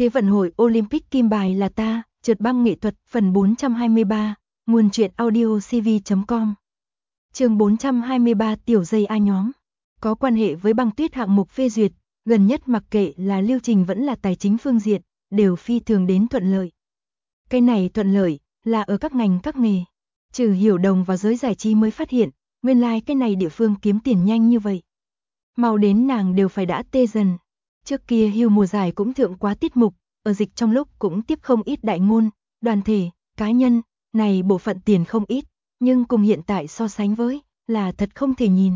Thế vận hội Olympic kim bài là ta, trượt băng nghệ thuật phần 423, nguồn truyện audio cv.com. Chương 423 tiểu dây A nhóm. Có quan hệ với băng tuyết hạng mục phê duyệt, gần nhất mặc kệ là lưu trình vẫn là tài chính phương diện, đều phi thường đến thuận lợi. Cái này thuận lợi là ở các ngành các nghề. Trừ Hiểu Đồng vào giới giải trí mới phát hiện, nguyên lai cái này địa phương kiếm tiền nhanh như vậy. Mau đến nàng đều phải đã tê dần. Trước kia hưu mùa giải cũng thượng quá tiết mục, ở dịch trong lúc cũng tiếp không ít đại ngôn, đoàn thể, cá nhân, này bộ phận tiền không ít, nhưng cùng hiện tại so sánh với, là thật không thể nhìn.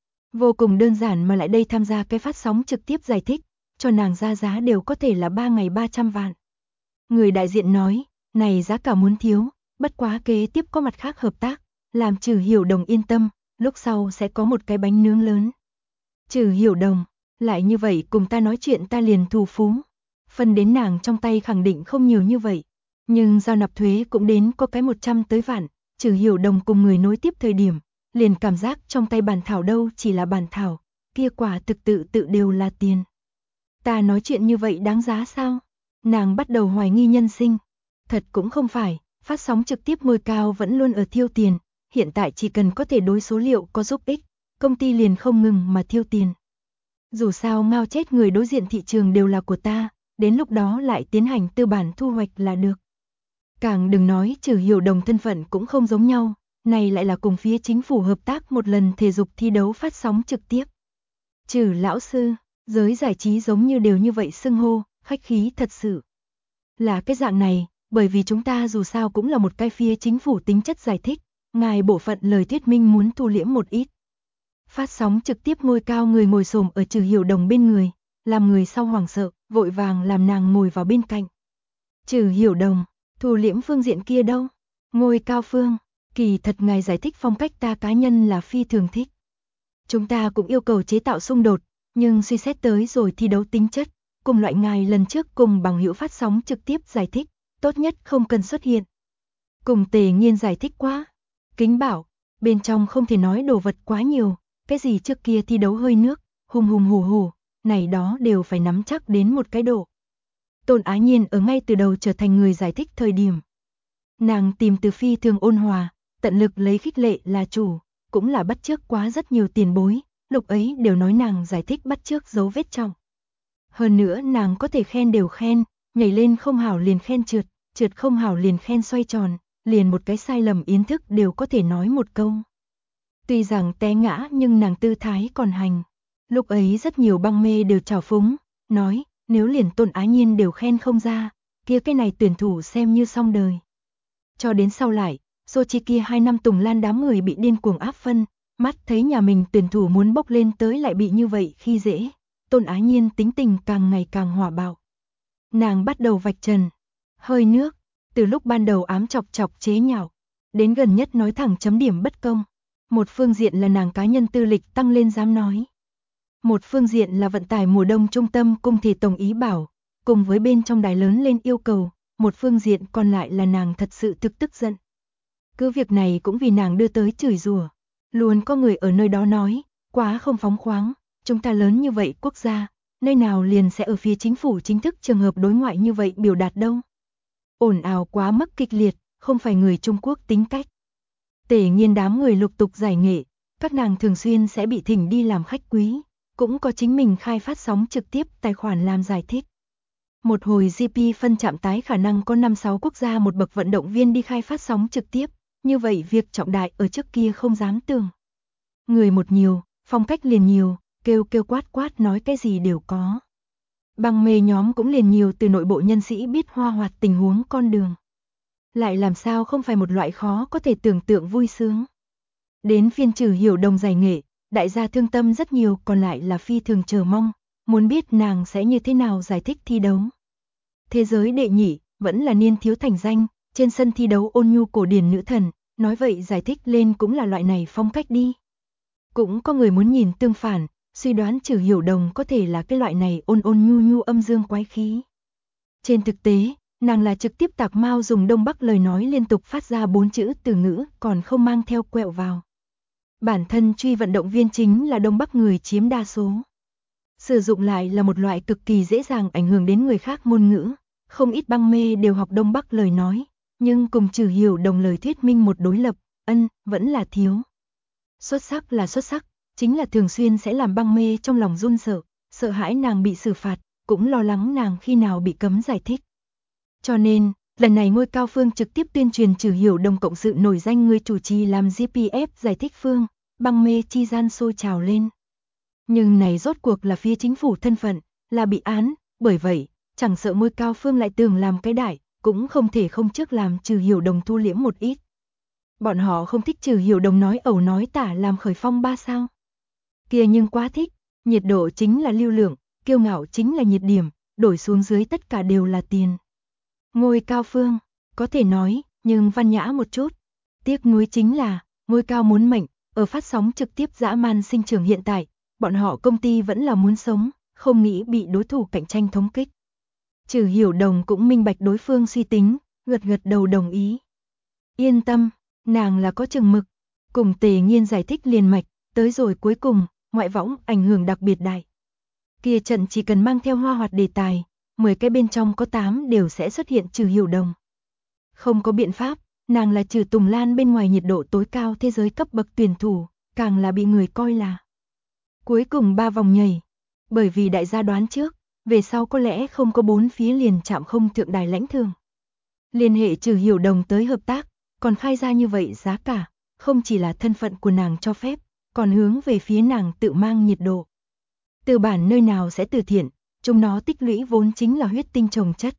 Vô cùng đơn giản mà lại đây tham gia cái phát sóng trực tiếp giải thích, cho nàng ra giá đều có thể là 3 ngày 300 vạn. Người đại diện nói, này giá cả muốn thiếu, bất quá kế tiếp có mặt khác hợp tác, làm Trừ Hiểu Đồng yên tâm, lúc sau sẽ có một cái bánh nướng lớn. Trừ Hiểu Đồng, lại như vậy cùng ta nói chuyện ta liền thù phú. Phần đến nàng trong tay khẳng định không nhiều như vậy, nhưng giao nạp thuế cũng đến có cái 100 tới vạn, Trừ Hiểu Đồng cùng người nối tiếp thời điểm, liền cảm giác trong tay bản thảo đâu chỉ là bản thảo, kia quả thực tự đều là tiền. Ta nói chuyện như vậy đáng giá sao? Nàng bắt đầu hoài nghi nhân sinh. Thật cũng không phải, phát sóng trực tiếp ngôi cao vẫn luôn ở thiêu tiền, hiện tại chỉ cần có thể đối số liệu có giúp ích, công ty liền không ngừng mà thiêu tiền. Dù sao ngao chết người đối diện thị trường đều là của ta, đến lúc đó lại tiến hành tư bản thu hoạch là được. Càng đừng nói Trừ Hiểu Đồng thân phận cũng không giống nhau, này lại là cùng phía chính phủ hợp tác một lần thể dục thi đấu phát sóng trực tiếp. Trừ lão sư, giới giải trí giống như đều như vậy xưng hô, khách khí thật sự. Là cái dạng này, bởi vì chúng ta dù sao cũng là một cái phía chính phủ tính chất giải thích, ngài bộ phận lời thuyết minh muốn thu liễm một ít. Phát sóng trực tiếp ngôi cao người ngồi xổm ở Trừ Hiểu Đồng bên người, làm người sau hoảng sợ, vội vàng làm nàng ngồi vào bên cạnh. Trừ Hiểu Đồng, thu liễm phương diện kia đâu? Ngôi cao phương, kỳ thật ngài giải thích phong cách ta cá nhân là phi thường thích. Chúng ta cũng yêu cầu chế tạo xung đột, nhưng suy xét tới rồi thi đấu tính chất, cùng loại ngài lần trước cùng bằng hữu phát sóng trực tiếp giải thích, tốt nhất không cần xuất hiện. Cùng Tề Nghiên giải thích quá, kính bảo, bên trong không thể nói đồ vật quá nhiều, cái gì trước kia thi đấu hơi nước, hùng hùng hổ, này đó đều phải nắm chắc đến một cái độ. Tôn Á Nhiên ở ngay từ đầu trở thành người giải thích thời điểm. Nàng tìm từ phi thường ôn hòa, tận lực lấy khích lệ là chủ, cũng là bắt chước quá rất nhiều tiền bối, lúc ấy đều nói nàng giải thích bắt chước dấu vết trọng. Hơn nữa nàng có thể khen đều khen, nhảy lên không hảo liền khen trượt, trượt không hảo liền khen xoay tròn, liền một cái sai lầm yến thức đều có thể nói một câu. Tuy rằng té ngã nhưng nàng tư thái còn hành. Lúc ấy rất nhiều băng mê đều trào phúng, nói nếu liền Tôn Á Nhiên đều khen không ra, kia cái này tuyển thủ xem như xong đời. Cho đến sau lại, Sochi kia 2 năm Tùng Lan đám người bị điên cuồng áp phân, mắt thấy nhà mình tuyển thủ muốn bốc lên tới lại bị như vậy khi dễ. Tôn Á Nhiên tính tình càng ngày càng hỏa bạo. Nàng bắt đầu vạch trần, hơi nước, từ lúc ban đầu ám chọc chế nhạo, đến gần nhất nói thẳng chấm điểm bất công. Một phương diện là nàng cá nhân tư lịch tăng lên dám nói. Một phương diện là vận tải mùa đông trung tâm cung thể tổng ý bảo, cùng với bên trong đài lớn lên yêu cầu, một phương diện còn lại là nàng thật sự thực tức giận. Cứ việc này cũng vì nàng đưa tới chửi rủa. Luôn có người ở nơi đó nói, quá không phóng khoáng, chúng ta lớn như vậy quốc gia, nơi nào liền sẽ ở phía chính phủ chính thức trường hợp đối ngoại như vậy biểu đạt đâu. Ồn ào quá mức kịch liệt, không phải người Trung Quốc tính cách. Tề Nghiên đám người lục tục giải nghệ, các nàng thường xuyên sẽ bị thỉnh đi làm khách quý, cũng có chính mình khai phát sóng trực tiếp tài khoản làm giải thích. Một hồi GP phân chạm tái khả năng có 5-6 quốc gia một bậc vận động viên đi khai phát sóng trực tiếp, như vậy việc trọng đại ở trước kia không dám tưởng. Người một nhiều, phong cách liền nhiều, kêu quát nói cái gì đều có. Băng mê nhóm cũng liền nhiều từ nội bộ nhân sĩ biết hoa hoạt tình huống con đường. Lại làm sao không phải một loại khó có thể tưởng tượng vui sướng. Đến phiên Trừ Hiểu Đồng giải nghệ, đại gia thương tâm rất nhiều còn lại là phi thường chờ mong, muốn biết nàng sẽ như thế nào giải thích thi đấu. Thế giới đệ nhị, vẫn là niên thiếu thành danh, trên sân thi đấu ôn nhu cổ điển nữ thần, nói vậy giải thích lên cũng là loại này phong cách đi. Cũng có người muốn nhìn tương phản, suy đoán Trừ Hiểu Đồng có thể là cái loại này ôn nhu âm dương quái khí. Trên thực tế, nàng là trực tiếp tạc mao dùng Đông Bắc lời nói liên tục phát ra 4 chữ từ ngữ còn không mang theo quẹo vào. Bản thân truy vận động viên chính là Đông Bắc người chiếm đa số. Sử dụng lại là một loại cực kỳ dễ dàng ảnh hưởng đến người khác ngôn ngữ, không ít băng mê đều học Đông Bắc lời nói, nhưng cùng Trừ Hiểu Đồng lời thuyết minh một đối lập, vẫn là thiếu. Xuất sắc là xuất sắc, chính là thường xuyên sẽ làm băng mê trong lòng run sợ, sợ hãi nàng bị xử phạt, cũng lo lắng nàng khi nào bị cấm giải thích. Cho nên, lần này Ngôi Cao Phương trực tiếp tuyên truyền Trừ Hiểu Đồng cộng sự nổi danh người chủ trì làm GPF giải thích phương, băng mê chi gian sôi trào lên. Nhưng này rốt cuộc là phía chính phủ thân phận, là bị án, bởi vậy, chẳng sợ Ngôi Cao Phương lại tưởng làm cái đại, cũng không thể không trước làm Trừ Hiểu Đồng thu liễm một ít. Bọn họ không thích Trừ Hiểu Đồng nói ẩu nói tả làm khởi phong ba sao. Kia nhưng quá thích, nhiệt độ chính là lưu lượng, kiêu ngạo chính là nhiệt điểm, đổi xuống dưới tất cả đều là tiền. Ngôi Cao Phương, có thể nói, nhưng văn nhã một chút. Tiếc nuối chính là, Ngôi Cao muốn mệnh, ở phát sóng trực tiếp dã man sinh trưởng hiện tại, bọn họ công ty vẫn là muốn sống, không nghĩ bị đối thủ cạnh tranh thống kích. Trừ Hiểu Đồng cũng minh bạch đối phương suy tính, gật gật đầu đồng ý. Yên tâm, nàng là có chừng mực, cùng Tề Nghiên giải thích liền mạch, tới rồi cuối cùng, ngoại võng ảnh hưởng đặc biệt đại. Kia trận chỉ cần mang theo hoa hoạt đề tài, 10 cái bên trong có 8 đều sẽ xuất hiện Trừ Hiểu Đồng. Không có biện pháp, nàng là Trừ Tùng Lan bên ngoài nhiệt độ tối cao thế giới cấp bậc tuyển thủ, càng là bị người coi là. Cuối cùng 3 vòng nhảy, bởi vì đại gia đoán trước, về sau có lẽ không có 4 phía liền chạm không thượng đài lãnh thường. Liên hệ Trừ Hiểu Đồng tới hợp tác, còn khai ra như vậy giá cả, không chỉ là thân phận của nàng cho phép, còn hướng về phía nàng tự mang nhiệt độ. Tư bản nơi nào sẽ từ thiện, chúng nó tích lũy vốn chính là huyết tinh trồng chất.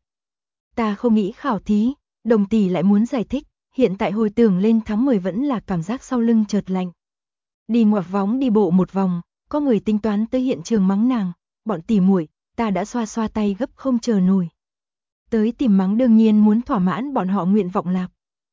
Ta không nghĩ khảo thí, Đồng tỷ lại muốn giải thích, hiện tại hồi tưởng lên tháng 10 vẫn là cảm giác sau lưng chợt lạnh. Đi ngoặt võng đi bộ một vòng, có người tính toán tới hiện trường mắng nàng, bọn tỉ muội, ta đã xoa xoa tay gấp không chờ nổi. Tới tìm mắng đương nhiên muốn thỏa mãn bọn họ nguyện vọng lạp.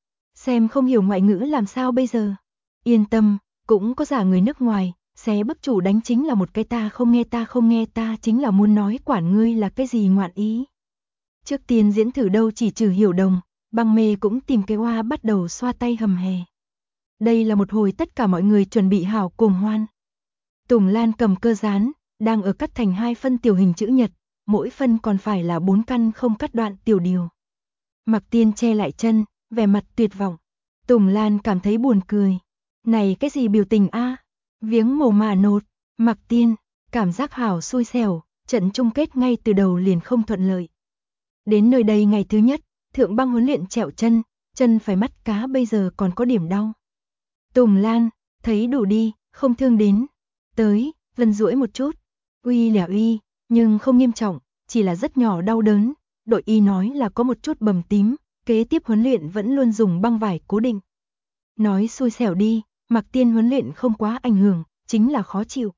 Xem không hiểu ngoại ngữ làm sao bây giờ. Yên tâm, cũng có giả người nước ngoài, xé bức chủ đánh chính là một cái ta không nghe ta chính là muốn nói quản ngươi là cái gì ngoạn ý. Trước tiên diễn thử đâu chỉ Trừ Hiểu Đồng, băng mê cũng tìm cái hoa bắt đầu xoa tay hầm hè. Đây là một hồi tất cả mọi người chuẩn bị hảo cùng hoan. Tùng Lan cầm cơ dán, đang ở cắt thành 2 phân tiểu hình chữ nhật, mỗi phân còn phải là 4 căn không cắt đoạn tiểu điều. Mạc Tiên che lại chân, vẻ mặt tuyệt vọng. Tùng Lan cảm thấy buồn cười. Này cái gì biểu tình a? Viếng mồ mà nột. Mạc Tiên, cảm giác hảo xui xẻo, trận chung kết ngay từ đầu liền không thuận lợi. Đến nơi đây ngày thứ nhất, thượng băng huấn luyện trẹo chân phải mắt cá bây giờ còn có điểm đau. Tùng Lan, thấy đủ đi, không thương đến. Tới, lần duỗi một chút. Uy là uy, nhưng không nghiêm trọng, chỉ là rất nhỏ đau đớn. Đội y nói là có một chút bầm tím, kế tiếp huấn luyện vẫn luôn dùng băng vải cố định. Nói xui xẻo đi, Mạc Tiên huấn luyện không quá ảnh hưởng, chính là khó chịu.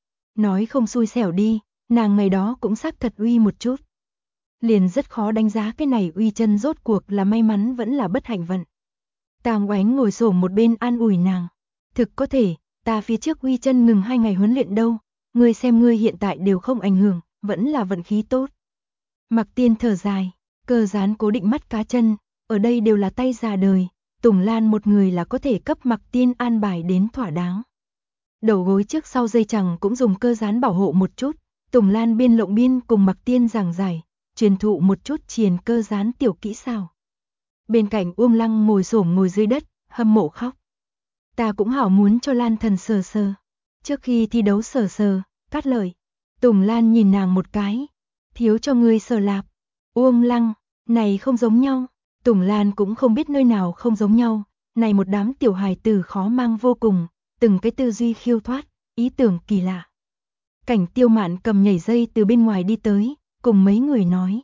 Nói không xui xẻo đi, nàng ngày đó cũng xác thật uy một chút. Liền rất khó đánh giá cái này uy chân rốt cuộc là may mắn vẫn là bất hạnh vận. Tàng Oánh ngồi xổm một bên an ủi nàng. Thực có thể, ta phía trước uy chân ngừng 2 ngày huấn luyện đâu, ngươi xem ngươi hiện tại đều không ảnh hưởng, vẫn là vận khí tốt. Mạc Tiên thở dài, cơ dán cố định mắt cá chân, ở đây đều là tay già đời, Tùng Lan một người là có thể cấp Mạc Tiên an bài đến thỏa đáng. Đầu gối trước sau dây chằng cũng dùng cơ dán bảo hộ một chút, Tùng Lan biên lộng biên cùng Mạc Tiên giảng giải, truyền thụ một chút triền cơ dán tiểu kỹ xảo. Bên cạnh Uông Lăng ngồi xổm ngồi dưới đất, hâm mộ khóc. Ta cũng hảo muốn cho Lan thần sờ sờ. Trước khi thi đấu sờ sờ, cắt lời. Tùng Lan nhìn nàng một cái. Thiếu cho ngươi sờ lạp. Uông Lăng, này không giống nhau. Tùng Lan cũng không biết nơi nào không giống nhau. Này một đám tiểu hài tử khó mang vô cùng. Từng cái tư duy khiêu thoát, ý tưởng kỳ lạ. Cảnh Tiêu Mạn cầm nhảy dây từ bên ngoài đi tới, cùng mấy người nói.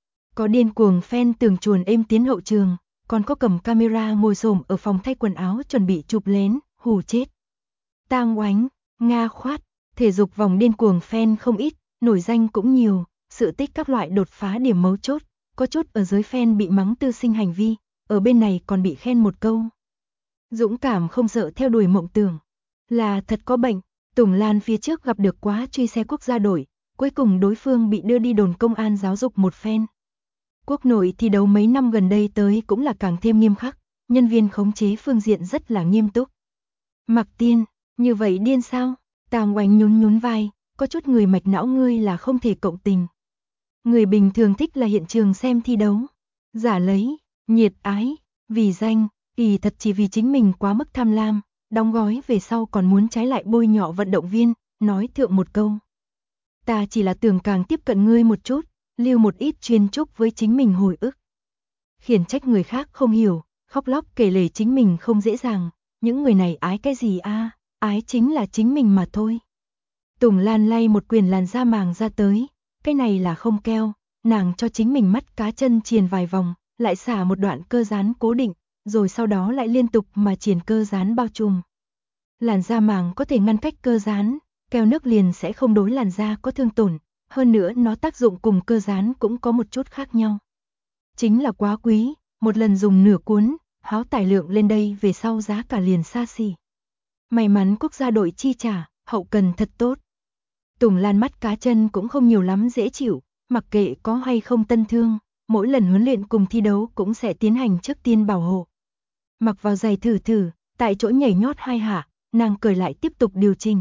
Có điên cuồng fan tưởng chuồn êm tiến hậu trường, còn có cầm camera ngồi xổm ở phòng thay quần áo chuẩn bị chụp lén, hù chết. Tang Oánh, Nga Khoát, thể dục vòng điên cuồng fan không ít, nổi danh cũng nhiều, sự tích các loại đột phá điểm mấu chốt, có chút ở dưới fan bị mắng tư sinh hành vi, ở bên này còn bị khen một câu. Dũng cảm không sợ theo đuổi mộng tưởng, là thật có bệnh. Tùng Lan phía trước gặp được quá truy xe quốc gia đội, cuối cùng đối phương bị đưa đi đồn công an giáo dục một phen. Quốc nội thi đấu mấy năm gần đây tới cũng là càng thêm nghiêm khắc, nhân viên khống chế phương diện rất là nghiêm túc. Mạc Tiên, như vậy điên sao? Tàng Oánh nhún nhún vai, có chút người mạch não ngươi là không thể cộng tình. Người bình thường thích là hiện trường xem thi đấu, giả lấy, nhiệt ái, vì danh, kỳ thật chỉ vì chính mình quá mức tham lam, đóng gói về sau còn muốn trái lại bôi nhọ vận động viên, nói thượng một câu. Ta chỉ là tưởng càng tiếp cận ngươi một chút, lưu một ít chuyên chúc với chính mình hồi ức. Khiển trách người khác không hiểu, khóc lóc kể lể chính mình không dễ dàng, những người này ái cái gì a? Ái chính là chính mình mà thôi. Tùng Lan lay một quyền làn da màng ra tới, cái này là không keo, nàng cho chính mình mắt cá chân triền vài vòng, lại xả một đoạn cơ dán cố định, rồi sau đó lại liên tục mà triền cơ dán bao trùm. Làn da màng có thể ngăn cách cơ dán, keo nước liền sẽ không đối làn da có thương tổn, hơn nữa nó tác dụng cùng cơ dán cũng có một chút khác nhau. Chính là quá quý, một lần dùng nửa cuốn, háo tải lượng lên đây về sau giá cả liền xa xỉ. May mắn quốc gia đội chi trả, hậu cần thật tốt. Tùng Lan mắt cá chân cũng không nhiều lắm dễ chịu, mặc kệ có hay không tân thương, mỗi lần huấn luyện cùng thi đấu cũng sẽ tiến hành trước tiên bảo hộ. Mặc vào giày thử thử, tại chỗ nhảy nhót 2 hạ, nàng cởi lại tiếp tục điều chỉnh.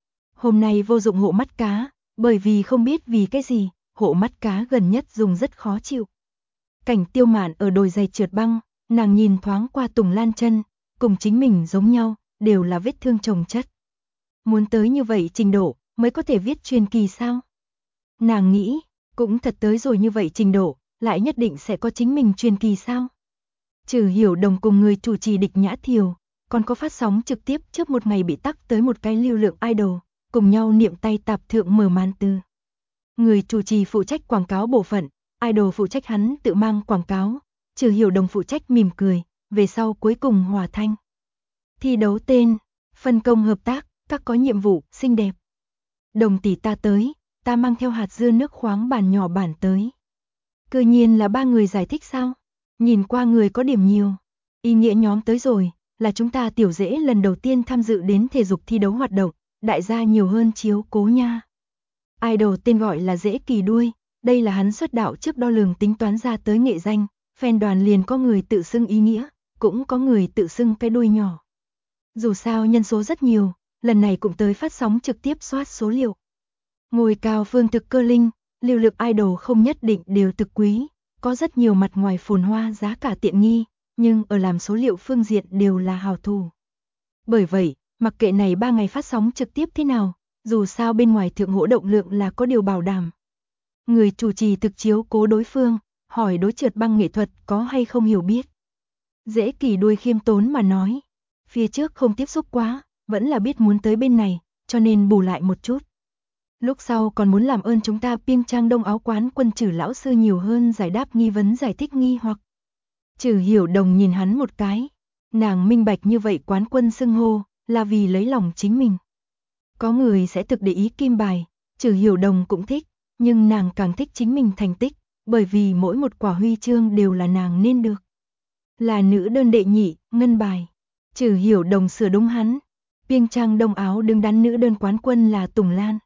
Hôm nay vô dụng hộ mắt cá, bởi vì không biết vì cái gì, hộ mắt cá gần nhất dùng rất khó chịu. Cảnh Tiêu Mạn ở đồi giày trượt băng, nàng nhìn thoáng qua Tùng Lan chân, cùng chính mình giống nhau, đều là vết thương chồng chất. Muốn tới như vậy trình độ, mới có thể viết truyền kỳ sao? Nàng nghĩ, cũng thật tới rồi như vậy trình độ, lại nhất định sẽ có chính mình truyền kỳ sao? Trừ Hiểu Đồng cùng người chủ trì Địch Nhã Thiều, còn có phát sóng trực tiếp trước một ngày bị tắc tới một cái lưu lượng idol, cùng nhau niệm tay tạp thượng mở màn từ. Người chủ trì phụ trách quảng cáo bộ phận, idol phụ trách hắn tự mang quảng cáo, Trừ Hiểu Đồng phụ trách mỉm cười, về sau cuối cùng hòa thanh. Thi đấu tên, phân công hợp tác, các có nhiệm vụ, xinh đẹp. Đồng tỷ ta tới, ta mang theo hạt dưa nước khoáng bản nhỏ bản tới. Cư nhiên là 3 người giải thích sao? Nhìn qua người có điểm nhiều. Ý nghĩa nhóm tới rồi, là chúng ta tiểu dễ lần đầu tiên tham dự đến thể dục thi đấu hoạt động, đại gia nhiều hơn chiếu cố nha. Idol tên gọi là Dễ Kỳ Đuôi, đây là hắn xuất đạo trước đo lường tính toán ra tới nghệ danh, fan đoàn liền có người tự xưng ý nghĩa, cũng có người tự xưng cái đuôi nhỏ. Dù sao nhân số rất nhiều, lần này cũng tới phát sóng trực tiếp soát số liệu. Ngôi cao phương thực cơ linh, lưu lượng idol không nhất định đều thực quý, có rất nhiều mặt ngoài phồn hoa giá cả tiện nghi, nhưng ở làm số liệu phương diện đều là hào thủ. Bởi vậy, mặc kệ này 3 ngày phát sóng trực tiếp thế nào, dù sao bên ngoài thượng hỗ động lượng là có điều bảo đảm. Người chủ trì thực chiếu cố đối phương, hỏi đối trượt băng nghệ thuật có hay không hiểu biết. Dễ Kỳ Đuôi khiêm tốn mà nói, phía trước không tiếp xúc quá, vẫn là biết muốn tới bên này, cho nên bù lại một chút. Lúc sau còn muốn làm ơn chúng ta Piêng Trang Đông Áo Quán Quân Trử lão sư nhiều hơn giải đáp nghi vấn giải thích nghi hoặc. Trừ Hiểu Đồng nhìn hắn một cái, nàng minh bạch như vậy quán quân xưng hô, là vì lấy lòng chính mình. Có người sẽ thực để ý kim bài, Trừ Hiểu Đồng cũng thích, nhưng nàng càng thích chính mình thành tích, bởi vì mỗi một quả huy chương đều là nàng nên được. Là nữ đơn đệ nhị, ngân bài. Trừ Hiểu Đồng sửa đúng hắn. Piêng Trang Đông Áo đứng đắn nữ đơn quán quân là Tùng Lan.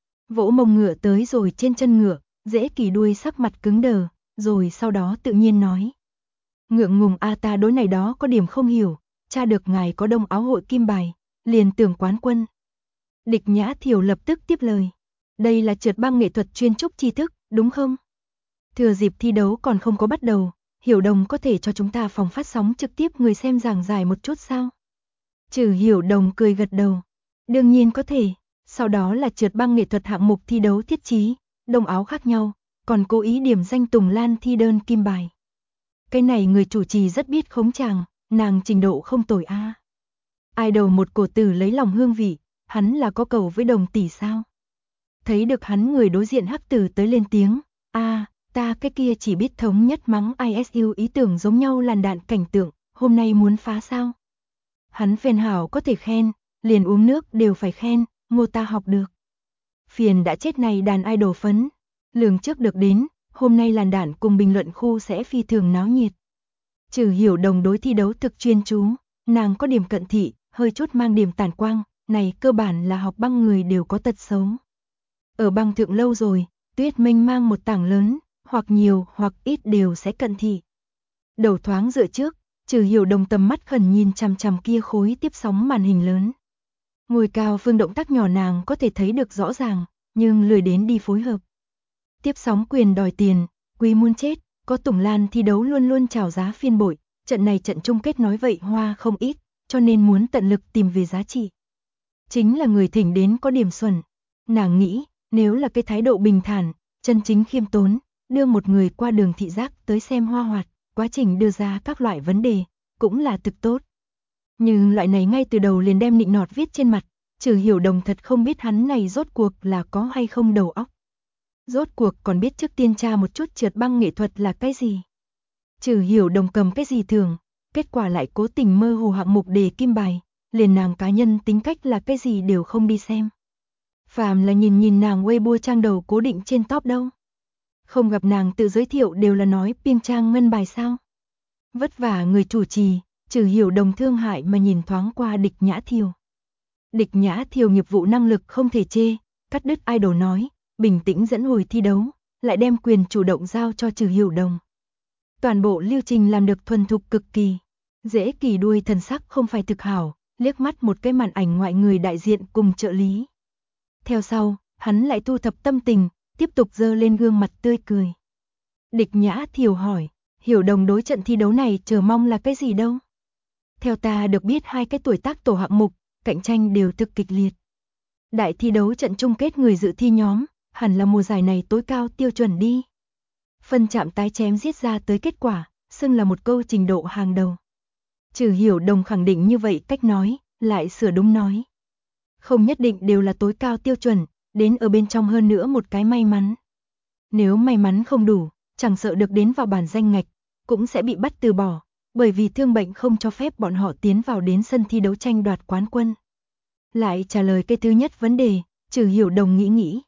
Vỗ mông ngựa tới rồi trên chân ngựa, Dễ Kỳ Đuôi sắc mặt cứng đờ, rồi sau đó tự nhiên nói. Ngượng ngùng a ta đối này đó có điểm không hiểu, tra được ngài có Đông Áo hội kim bài, liền tưởng quán quân. Địch Nhã Thiều lập tức tiếp lời. Đây là trượt băng nghệ thuật chuyên trúc tri thức, đúng không? Thừa dịp thi đấu còn không có bắt đầu, Hiểu Đồng có thể cho chúng ta phòng phát sóng trực tiếp người xem giảng giải một chút sao? Trừ Hiểu Đồng cười gật đầu. Đương nhiên có thể, sau đó là trượt băng nghệ thuật hạng mục thi đấu thiết chí, đông áo khác nhau, còn cố ý điểm danh Tùng Lan thi đơn kim bài. Cái này người chủ trì rất biết khống chàng, nàng trình độ không tồi a. Idol một cổ tử lấy lòng hương vị, hắn là có cầu với Đồng tỷ sao? Thấy được hắn người đối diện hắc tử tới lên tiếng, ta cái kia chỉ biết thống nhất mắng ISU ý tưởng giống nhau làn đạn cảnh tượng, hôm nay muốn phá sao? Hắn phèn hảo có thể khen, liền uống nước đều phải khen, ngô ta học được. Phiền đã chết này đàn idol phấn, lường trước được đến, hôm nay làn đạn cùng bình luận khu sẽ phi thường náo nhiệt. Trừ Hiểu Đồng đối thi đấu thực chuyên chú, nàng có điểm cận thị, hơi chút mang điểm tản quang, này cơ bản là học băng người đều có tật xấu. Ở băng thượng lâu rồi, tuyết mênh mang một tảng lớn, hoặc nhiều hoặc ít đều sẽ cận thị. Đầu thoáng dựa trước, Trừ Hiểu Đồng tầm mắt khẩn nhìn chằm chằm kia khối tiếp sóng màn hình lớn. Ngôi cao phương động tác nhỏ nàng có thể thấy được rõ ràng, nhưng lười đến đi phối hợp. Tiếp sóng quyền đòi tiền, quý muốn chết, có Tùng Lan thi đấu luôn luôn chào giá phiên bội, trận này trận chung kết nói vậy hoa không ít, cho nên muốn tận lực tìm về giá trị. Chính là người thỉnh đến có điểm xuẩn. Nàng nghĩ, nếu là cái thái độ bình thản, chân chính khiêm tốn, đưa một người qua đường thị giác tới xem hoa hoạt, quá trình đưa ra các loại vấn đề, cũng là thực tốt. Nhưng loại này ngay từ đầu liền đem nịnh nọt viết trên mặt, Trừ Hiểu Đồng thật không biết hắn này rốt cuộc là có hay không đầu óc. Rốt cuộc còn biết trước tiên tra một chút trượt băng nghệ thuật là cái gì. Trừ Hiểu Đồng cầm cái gì thường, kết quả lại cố tình mơ hồ hạng mục đề kim bài, liền nàng cá nhân tính cách là cái gì đều không đi xem. Phàm là nhìn nàng Weibo trang đầu cố định trên top đâu. Không gặp nàng tự giới thiệu đều là nói piêng trang ngân bài sao. Vất vả người chủ trì, Trừ Hiểu Đồng thương hại mà nhìn thoáng qua Địch Nhã Thiều. Địch Nhã Thiều nghiệp vụ năng lực không thể chê, cắt đứt idol nói, bình tĩnh dẫn hồi thi đấu, lại đem quyền chủ động giao cho Trừ Hiểu Đồng. Toàn bộ lưu trình làm được thuần thục cực kỳ. Dễ Kỳ đuôi thần sắc không phải thực hảo, liếc mắt một cái màn ảnh ngoại người đại diện cùng trợ lý. Theo sau, hắn lại thu thập tâm tình, tiếp tục giơ lên gương mặt tươi cười. Địch Nhã Thiều hỏi, Hiểu Đồng đối trận thi đấu này chờ mong là cái gì đâu? Theo ta được biết hai cái tuổi tác tổ hạng mục, cạnh tranh đều thực kịch liệt. Đại thi đấu trận chung kết người dự thi nhóm, hẳn là mùa giải này tối cao tiêu chuẩn đi. Phân chạm tái chém giết ra tới kết quả, xưng là một câu trình độ hàng đầu. Trừ Hiểu Đồng khẳng định như vậy cách nói, lại sửa đúng nói. Không nhất định đều là tối cao tiêu chuẩn, đến ở bên trong hơn nữa một cái may mắn. Nếu may mắn không đủ, chẳng sợ được đến vào bản danh ngạch, cũng sẽ bị bắt từ bỏ, bởi vì thương bệnh không cho phép bọn họ tiến vào đến sân thi đấu tranh đoạt quán quân. Lại trả lời cái thứ nhất vấn đề, Trừ Hiểu Đồng nghĩ.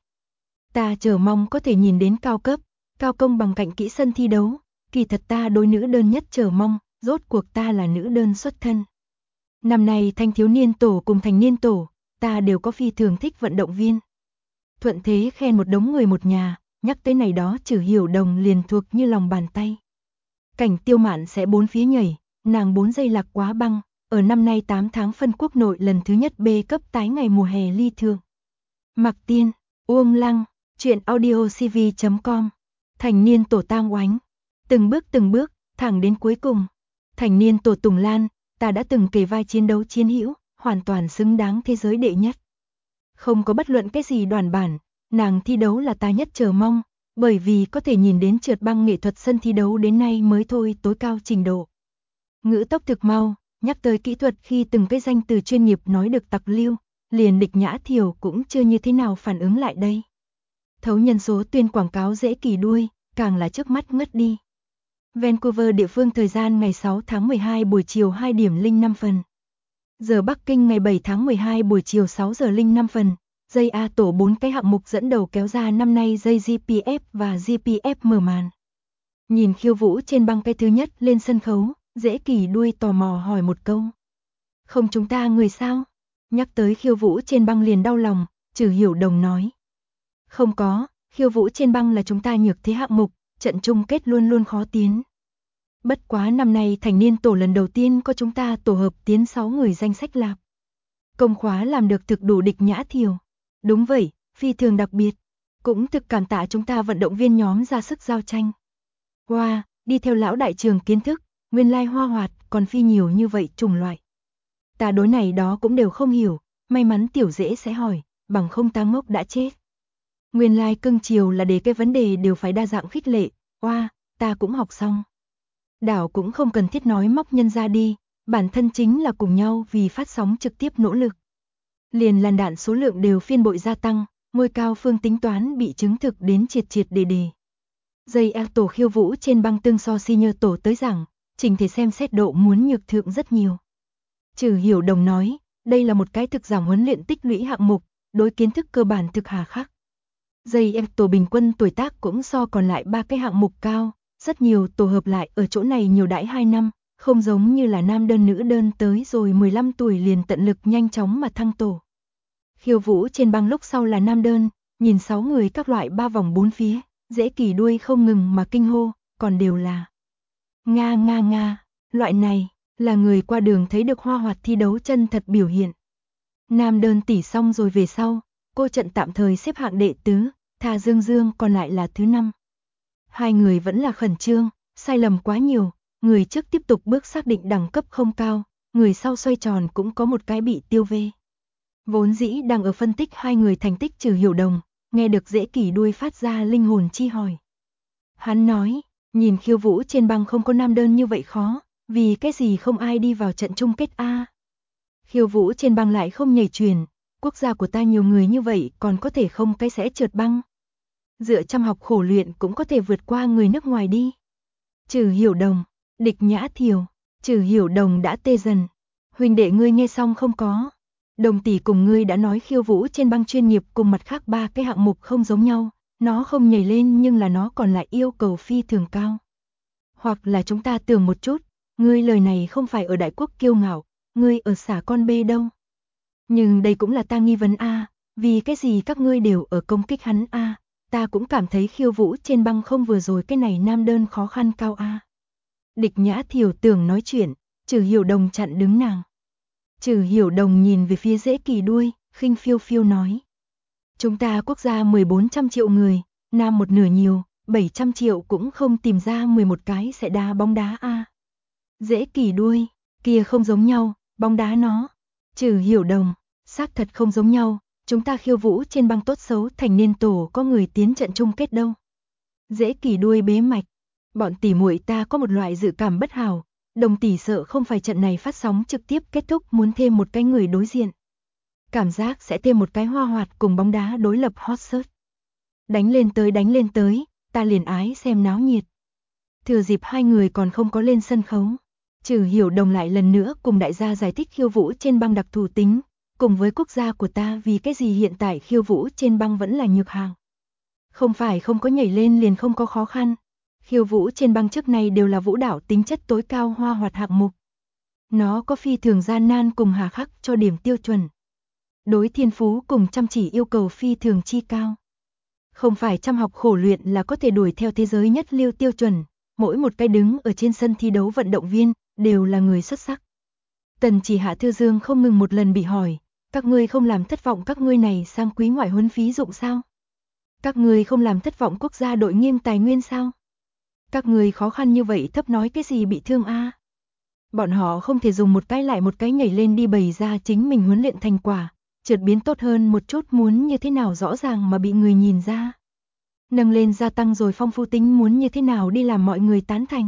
Ta chờ mong có thể nhìn đến cao cấp, cao công bằng cạnh kỹ sân thi đấu, kỳ thật ta đối nữ đơn nhất chờ mong, rốt cuộc ta là nữ đơn xuất thân. Năm nay thanh thiếu niên tổ cùng thành niên tổ, ta đều có phi thường thích vận động viên. Thuận thế khen một đống người một nhà, nhắc tới này đó Trừ Hiểu Đồng liền thuộc như lòng bàn tay. Cảnh Tiêu Mạn sẽ bốn phía nhảy, nàng 4 giây lạc quá băng, ở năm nay 8 tháng phân quốc nội lần thứ nhất B cấp tái ngày mùa hè ly thương. Mạc Tiên, Uông Lăng, truyện audio cv.com, thành niên tổ Tang Oánh, từng bước, thẳng đến cuối cùng. Thành niên tổ Tùng Lan, ta đã từng kề vai chiến đấu chiến hữu, hoàn toàn xứng đáng thế giới đệ nhất. Không có bất luận cái gì đoàn bản, nàng thi đấu là ta nhất chờ mong, bởi vì có thể nhìn đến trượt băng nghệ thuật sân thi đấu đến nay mới thôi tối cao trình độ. Ngữ tốc thực mau, nhắc tới kỹ thuật khi từng cái danh từ chuyên nghiệp nói được tặc lưu, liền Địch Nhã Thiều cũng chưa như thế nào phản ứng lại đây. Thấu nhân số tuyên quảng cáo Dễ Kỳ đuôi, càng là trước mắt ngất đi. Vancouver địa phương thời gian ngày 6 tháng 12 buổi chiều 2 điểm 05 phần. Giờ Bắc Kinh ngày 7 tháng 12 buổi chiều 6 giờ 05 phần. Dây A tổ 4 cái hạng mục dẫn đầu kéo ra năm nay dây GPF và GPF mở màn. Nhìn khiêu vũ trên băng cái thứ nhất lên sân khấu, Dễ Kỳ đuôi tò mò hỏi một câu. Không chúng ta người sao? Nhắc tới khiêu vũ trên băng liền đau lòng, Trừ Hiểu Đồng nói. Không có, khiêu vũ trên băng là chúng ta nhược thế hạng mục, trận chung kết luôn luôn khó tiến. Bất quá năm nay thành niên tổ lần đầu tiên có chúng ta tổ hợp tiến 6 người danh sách lạp. Công khóa làm được thực đủ Địch Nhã Thiều. Đúng vậy, phi thường đặc biệt. Cũng thực cảm tạ chúng ta vận động viên nhóm ra sức giao tranh. Wow, đi theo lão đại trường kiến thức, nguyên lai hoa hoạt còn phi nhiều như vậy chủng loại. Ta đối này đó cũng đều không hiểu, may mắn tiểu Dễ sẽ hỏi, bằng không ta ngốc đã chết. Nguyên lai cưng chiều là để cái vấn đề đều phải đa dạng khích lệ, ta cũng học xong. Đảo cũng không cần thiết nói móc nhân ra đi, bản thân chính là cùng nhau vì phát sóng trực tiếp nỗ lực. Liền làn đạn số lượng đều phiên bội gia tăng, ngôi cao phương tính toán bị chứng thực đến triệt đề. Dây A tổ khiêu vũ trên băng tương so senior tổ tới rằng, trình thể xem xét độ muốn nhược thượng rất nhiều. Trừ Hiểu Đồng nói, đây là một cái thực giảng huấn luyện tích lũy hạng mục, đối kiến thức cơ bản thực hà khắc. Dây F tổ bình quân tuổi tác cũng so còn lại 3 cái hạng mục cao, rất nhiều tổ hợp lại ở chỗ này nhiều đãi 2 năm, không giống như là nam đơn nữ đơn tới rồi 15 tuổi liền tận lực nhanh chóng mà thăng tổ. Khiêu vũ trên băng lúc sau là nam đơn, nhìn 6 người các loại 3 vòng 4 phía, Dễ Kỳ đuôi không ngừng mà kinh hô, còn đều là nga, loại này là người qua đường thấy được hoa hoạt thi đấu chân thật biểu hiện. Nam đơn tỷ xong rồi về sau, cô trận tạm thời xếp hạng đệ tứ, thà Dương Dương còn lại là thứ 5. Hai người vẫn là khẩn trương, sai lầm quá nhiều, người trước tiếp tục bước xác định đẳng cấp không cao, người sau xoay tròn cũng có một cái bị tiêu vê. Vốn dĩ đang ở phân tích hai người thành tích Trừ Hiểu Đồng, nghe được Dễ Kỳ Đuôi phát ra linh hồn chi hỏi. Hắn nói, nhìn khiêu vũ trên băng không có nam đơn như vậy khó, vì cái gì không ai đi vào trận chung kết a? Khiêu vũ trên băng lại không nhảy chuyền, quốc gia của ta nhiều người như vậy còn có thể không cái sẽ trượt băng. Dựa chăm học khổ luyện cũng có thể vượt qua người nước ngoài đi. Trừ Hiểu Đồng, Địch Nhã Thiều, Trừ Hiểu Đồng đã tê dần. Huynh đệ ngươi nghe xong không có? Đồng tỷ cùng ngươi đã nói khiêu vũ trên băng chuyên nghiệp cùng mặt khác 3 cái hạng mục không giống nhau, nó không nhảy lên nhưng là nó còn lại yêu cầu phi thường cao. Hoặc là chúng ta tưởng một chút, ngươi lời này không phải ở Đại Quốc kiêu ngạo, ngươi ở xả con bê đâu. Nhưng đây cũng là ta nghi vấn a, vì cái gì các ngươi đều ở công kích hắn a, ta cũng cảm thấy khiêu vũ trên băng không vừa rồi cái này nam đơn khó khăn cao a. Địch Nhã Thiều tưởng nói chuyện, Trừ Hiểu Đồng chặn đứng nàng. Trừ Hiểu Đồng nhìn về phía Dễ Kỳ Đuôi, khinh phiêu phiêu nói. Chúng ta quốc gia 1400 triệu người, nam một nửa nhiều, 700 triệu cũng không tìm ra 11 cái sẽ đá bóng đá a. Dễ Kỳ Đuôi, kia không giống nhau, bóng đá nó. Trừ Hiểu Đồng, xác thật không giống nhau, chúng ta khiêu vũ trên băng tốt xấu thành niên tổ có người tiến trận chung kết đâu. Dễ Kỳ Đuôi bế mạch, bọn tỷ muội ta có một loại dự cảm bất hảo, Đồng tỷ sợ không phải trận này phát sóng trực tiếp kết thúc muốn thêm một cái người đối diện. Cảm giác sẽ thêm một cái hoa hoạt cùng bóng đá đối lập hot search. Đánh lên tới, ta liền ái xem náo nhiệt. Thừa dịp hai người còn không có lên sân khấu, Trừ Hiểu Đồng lại lần nữa cùng đại gia giải thích khiêu vũ trên băng đặc thù tính, cùng với quốc gia của ta vì cái gì hiện tại khiêu vũ trên băng vẫn là nhược hạng. Không phải không có nhảy lên liền không có khó khăn. Khiêu vũ trên băng trước này đều là vũ đạo tính chất tối cao hoa hoạt hạng mục. Nó có phi thường gian nan cùng hà khắc cho điểm tiêu chuẩn. Đối thiên phú cùng chăm chỉ yêu cầu phi thường chi cao. Không phải chăm học khổ luyện là có thể đuổi theo thế giới nhất lưu tiêu chuẩn, mỗi một cái đứng ở trên sân thi đấu vận động viên đều là người xuất sắc. Tần Chỉ Hạ Thư Dương không ngừng một lần bị hỏi, các ngươi không làm thất vọng các ngươi này sang quý ngoại huấn phí dụng sao? Các ngươi không làm thất vọng quốc gia đội nghiêm tài nguyên sao? Các người khó khăn như vậy thấp nói cái gì bị thương a? Bọn họ không thể dùng một cái lại một cái nhảy lên đi bày ra chính mình huấn luyện thành quả, trượt biến tốt hơn một chút muốn như thế nào rõ ràng mà bị người nhìn ra. Nâng lên gia tăng rồi phong phú tính muốn như thế nào đi làm mọi người tán thành.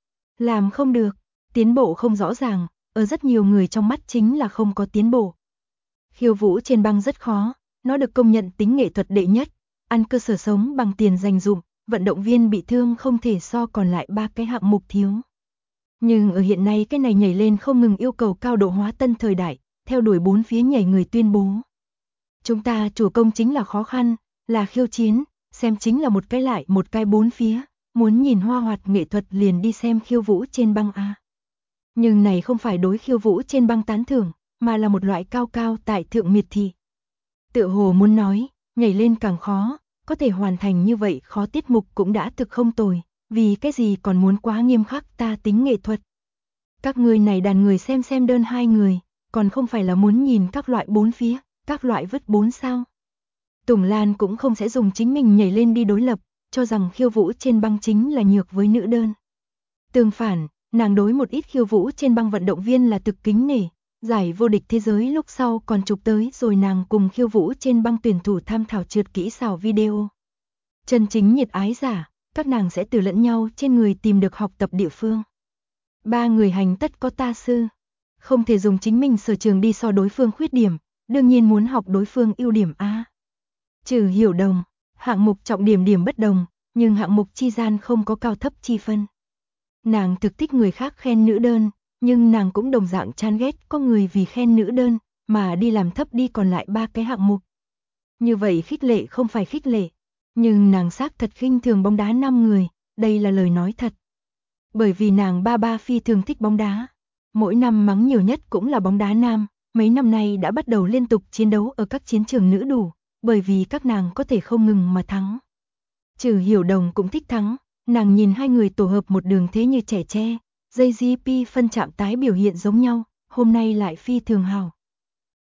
Làm không được, tiến bộ không rõ ràng, ở rất nhiều người trong mắt chính là không có tiến bộ. Khiêu vũ trên băng rất khó, nó được công nhận tính nghệ thuật đệ nhất, ăn cơ sở sống bằng tiền dành dụm. Vận động viên bị thương không thể so còn lại 3 cái hạng mục thiếu. Nhưng ở hiện nay cái này nhảy lên không ngừng yêu cầu cao độ hóa tân thời đại, theo đuổi 4 phía nhảy người tuyên bố. Chúng ta chủ công chính là khó khăn, là khiêu chiến, xem chính là một cái lại một cái 4 phía, muốn nhìn hoa hoạt nghệ thuật liền đi xem khiêu vũ trên băng a. Nhưng này không phải đối khiêu vũ trên băng tán thưởng, mà là một loại cao cao tại thượng miệt thị. Tựa hồ muốn nói, nhảy lên càng khó. Có thể hoàn thành như vậy khó tiết mục cũng đã thực không tồi, vì cái gì còn muốn quá nghiêm khắc ta tính nghệ thuật. Các người này đàn người xem đơn hai người, còn không phải là muốn nhìn các loại 4 phía, các loại vứt 4 sao. Tùng Lan cũng không sẽ dùng chính mình nhảy lên đi đối lập, cho rằng khiêu vũ trên băng chính là nhược với nữ đơn. Tương phản, nàng đối một ít khiêu vũ trên băng vận động viên là thực kính nể, giải vô địch thế giới lúc sau còn chụp tới rồi nàng cùng khiêu vũ trên băng tuyển thủ tham thảo trượt kỹ xảo video. Chân chính nhiệt ái giả, các nàng sẽ từ lẫn nhau trên người tìm được học tập địa phương. 3 người hành tất có ta sư, không thể dùng chính mình sở trường đi so đối phương khuyết điểm, đương nhiên muốn học đối phương ưu điểm a. Trừ Hiểu Đồng, hạng mục trọng điểm điểm bất đồng, nhưng hạng mục chi gian không có cao thấp chi phân. Nàng thực thích người khác khen nữ đơn, nhưng nàng cũng đồng dạng chán ghét có người vì khen nữ đơn mà đi làm thấp đi còn lại 3 cái hạng mục. Như vậy khích lệ không phải khích lệ, nhưng nàng xác thật khinh thường bóng đá 5 người, đây là lời nói thật. Bởi vì nàng ba phi thường thích bóng đá, mỗi năm mắng nhiều nhất cũng là bóng đá nam, mấy năm nay đã bắt đầu liên tục chiến đấu ở các chiến trường nữ đủ, bởi vì các nàng có thể không ngừng mà thắng. Trừ Hiểu Đồng cũng thích thắng, nàng nhìn hai người tổ hợp một đường thế như trẻ tre, JGP phân chạm tái biểu hiện giống nhau, hôm nay lại phi thường hào.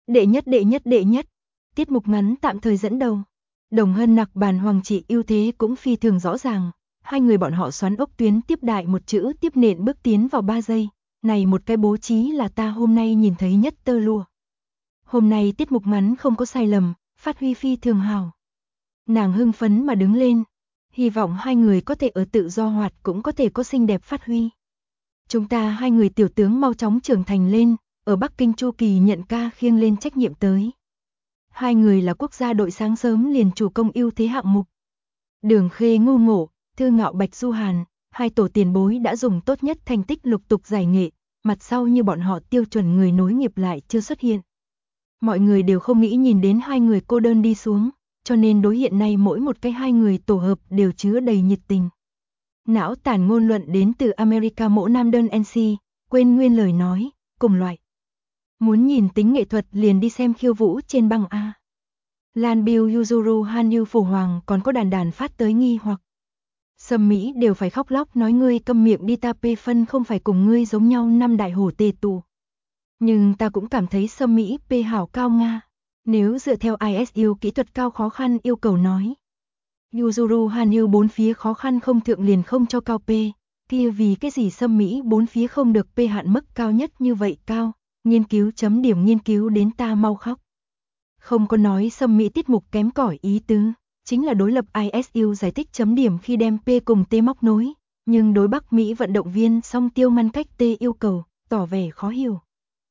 Đệ nhất. Tiết mục ngắn tạm thời dẫn đầu. Đồng Hân Nặc bàn Hoàng Trị ưu thế cũng phi thường rõ ràng. Hai người bọn họ xoắn ốc tuyến tiếp đại một chữ tiếp nện bước tiến vào 3 giây. Này một cái bố trí là ta hôm nay nhìn thấy nhất tơ lụa. Hôm nay tiết mục ngắn không có sai lầm, phát huy phi thường hào. Nàng hưng phấn mà đứng lên. Hy vọng hai người có thể ở tự do hoạt cũng có thể có xinh đẹp phát huy. Chúng ta hai người tiểu tướng mau chóng trưởng thành lên, ở Bắc Kinh Chu Kỳ nhận ca khiêng lên trách nhiệm tới. Hai người là quốc gia đội sáng sớm liền chủ công ưu thế hạng mục. Đường Khê ngu ngộ, Thư Ngạo Bạch Du Hàn, hai tổ tiền bối đã dùng tốt nhất thành tích lục tục giải nghệ, mặt sau như bọn họ tiêu chuẩn người nối nghiệp lại chưa xuất hiện. Mọi người đều không nghĩ nhìn đến hai người cô đơn đi xuống, cho nên đối hiện nay mỗi một cái hai người tổ hợp đều chứa đầy nhiệt tình. Não tản ngôn luận đến từ America mẫu nam đơn NC, quên nguyên lời nói, cùng loại. Muốn nhìn tính nghệ thuật liền đi xem khiêu vũ trên băng A. Lan Bill Yuzuru Hanyu Phủ Hoàng còn có đàn phát tới nghi hoặc. Sâm Mỹ đều phải khóc lóc nói ngươi câm miệng đi, ta P phân không phải cùng ngươi giống nhau năm đại hổ tề tù. Nhưng ta cũng cảm thấy Sâm Mỹ P hảo cao Nga. Nếu dựa theo ISU kỹ thuật cao khó khăn yêu cầu nói. Yuzuru Hanyu bốn phía khó khăn không thượng liền không cho cao P. Kia vì cái gì Sâm Mỹ bốn phía không được P hạn mức cao nhất như vậy cao. Nghiên cứu chấm điểm nghiên cứu đến ta mau khóc. Không có nói Sâm Mỹ tiết mục kém cỏi ý tứ, chính là đối lập ISU giải thích chấm điểm khi đem P cùng T móc nối, nhưng đối Bắc Mỹ vận động viên song tiêu ngăn cách T yêu cầu, tỏ vẻ khó hiểu.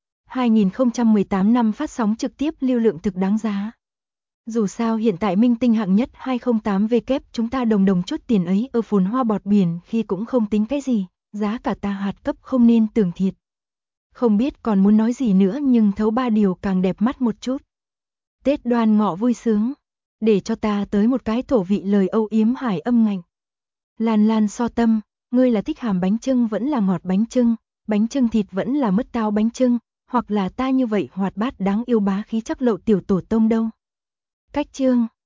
2018 năm phát sóng trực tiếp lưu lượng thực đáng giá. Dù sao hiện tại minh tinh hạng nhất 208W chúng ta đồng chút tiền ấy ở phồn hoa bọt biển khi cũng không tính cái gì, giá cả ta hạt cấp không nên tưởng thiệt. Không biết còn muốn nói gì nữa nhưng thấu ba điều càng đẹp mắt một chút. Tết Đoan Ngọ vui sướng, để cho ta tới một cái thổ vị lời âu yếm hải âm ngạnh. Lan Lan so tâm, ngươi là thích hàm bánh chưng vẫn là ngọt bánh chưng thịt vẫn là mứt táo bánh chưng, hoặc là ta như vậy hoạt bát đáng yêu bá khí chắc lậu tiểu tổ tông đâu. Cách chương